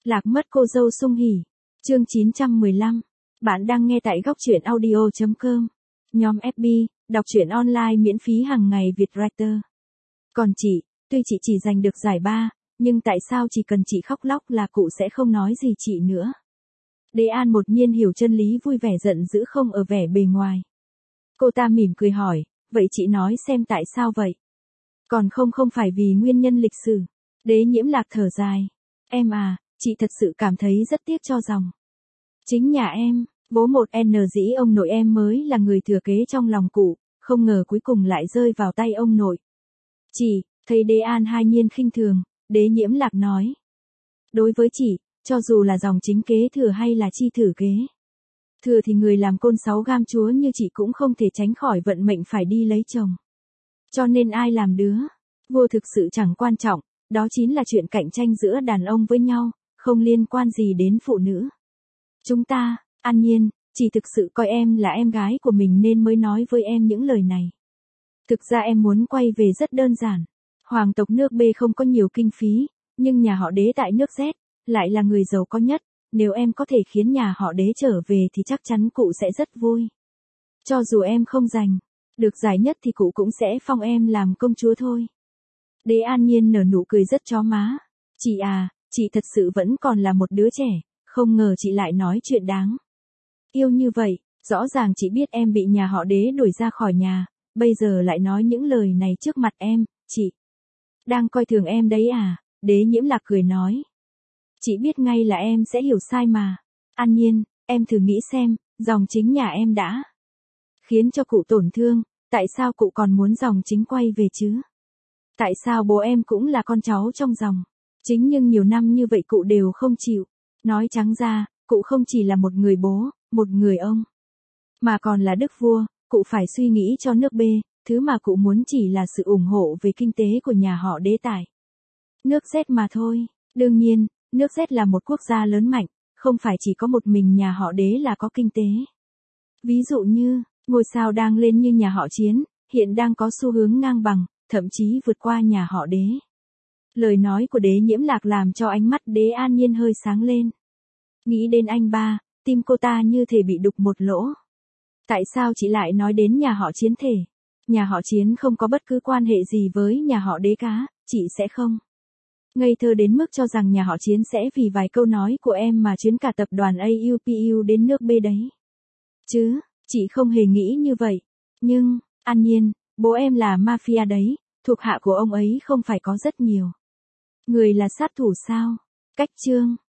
Lạc mất cô dâu sung hỉ. Chương 915. Bạn đang nghe tại góc truyện audio.com. Nhóm FB, đọc truyện online miễn phí hàng ngày Việt Writer. Còn chị, tuy chị chỉ giành được giải 3, nhưng tại sao chỉ cần chị khóc lóc là cụ sẽ không nói gì chị nữa? Đế An một nhiên hiểu chân lý, vui vẻ giận dữ không ở vẻ bề ngoài. Cô ta mỉm cười hỏi, vậy chị nói xem tại sao vậy? Còn không phải vì nguyên nhân lịch sử. Đế Nhiễm Lạc thở dài. Em à, chị thật sự cảm thấy rất tiếc cho dòng. Chính nhà em, bố một N dĩ ông nội em mới là người thừa kế trong lòng cụ, không ngờ cuối cùng lại rơi vào tay ông nội. Chị, thấy Đế An hai nhiên khinh thường, Đế Nhiễm Lạc nói. Đối với chị, cho dù là dòng chính kế thừa hay là chi thử kế thừa thì người làm côn 6 gam chúa như chị cũng không thể tránh khỏi vận mệnh phải đi lấy chồng. Cho nên ai làm đứa vua thực sự chẳng quan trọng, đó chính là chuyện cạnh tranh giữa đàn ông với nhau, không liên quan gì đến phụ nữ. Chúng ta, An Nhiên, chị thực sự coi em là em gái của mình nên mới nói với em những lời này. Thực ra em muốn quay về rất đơn giản. Hoàng tộc nước B không có nhiều kinh phí, nhưng nhà họ Đế tại nước Z lại là người giàu có nhất. Nếu em có thể khiến nhà họ Đế trở về thì chắc chắn cụ sẽ rất vui. Cho dù em không giành được giải nhất thì cụ cũng sẽ phong em làm công chúa thôi. Đế An Nhiên nở nụ cười rất chó má. Chị à, chị thật sự vẫn còn là một đứa trẻ, không ngờ chị lại nói chuyện đáng yêu như vậy. Rõ ràng chị biết em bị nhà họ Đế đuổi ra khỏi nhà, bây giờ lại nói những lời này trước mặt em, chị đang coi thường em đấy à? Đế Nhiễm Lạc cười nói. Chị biết ngay là em sẽ hiểu sai mà. An Nhiên, em thử nghĩ xem, dòng chính nhà em đã khiến cho cụ tổn thương, tại sao cụ còn muốn dòng chính quay về chứ? Tại sao bố em cũng là con cháu trong dòng chính nhưng nhiều năm như vậy cụ đều không chịu? Nói trắng ra, cụ không chỉ là một người bố, một người ông, mà còn là đức vua. Cụ phải suy nghĩ cho nước B, thứ mà cụ muốn chỉ là sự ủng hộ về kinh tế của nhà họ Đế tại nước Z mà thôi. Đương nhiên, nước Z là một quốc gia lớn mạnh, không phải chỉ có một mình nhà họ Đế là có kinh tế. Ví dụ như, ngôi sao đang lên như nhà họ Chiến, hiện đang có xu hướng ngang bằng, thậm chí vượt qua nhà họ Đế. Lời nói của Đế Nhiễm Lạc làm cho ánh mắt Đế An Nhiên hơi sáng lên. Nghĩ đến anh ba, tim cô ta như thể bị đục một lỗ. Tại sao chị lại nói đến nhà họ Chiến thể? Nhà họ Chiến không có bất cứ quan hệ gì với nhà họ Đế cả, chị sẽ không ngây thơ đến mức cho rằng nhà họ Chiến sẽ vì vài câu nói của em mà chuyến cả tập đoàn AUPU đến nước B đấy. Chứ, chị không hề nghĩ như vậy. Nhưng, An Nhiên, bố em là mafia đấy, thuộc hạ của ông ấy không phải có rất nhiều người là sát thủ sao? Cách chương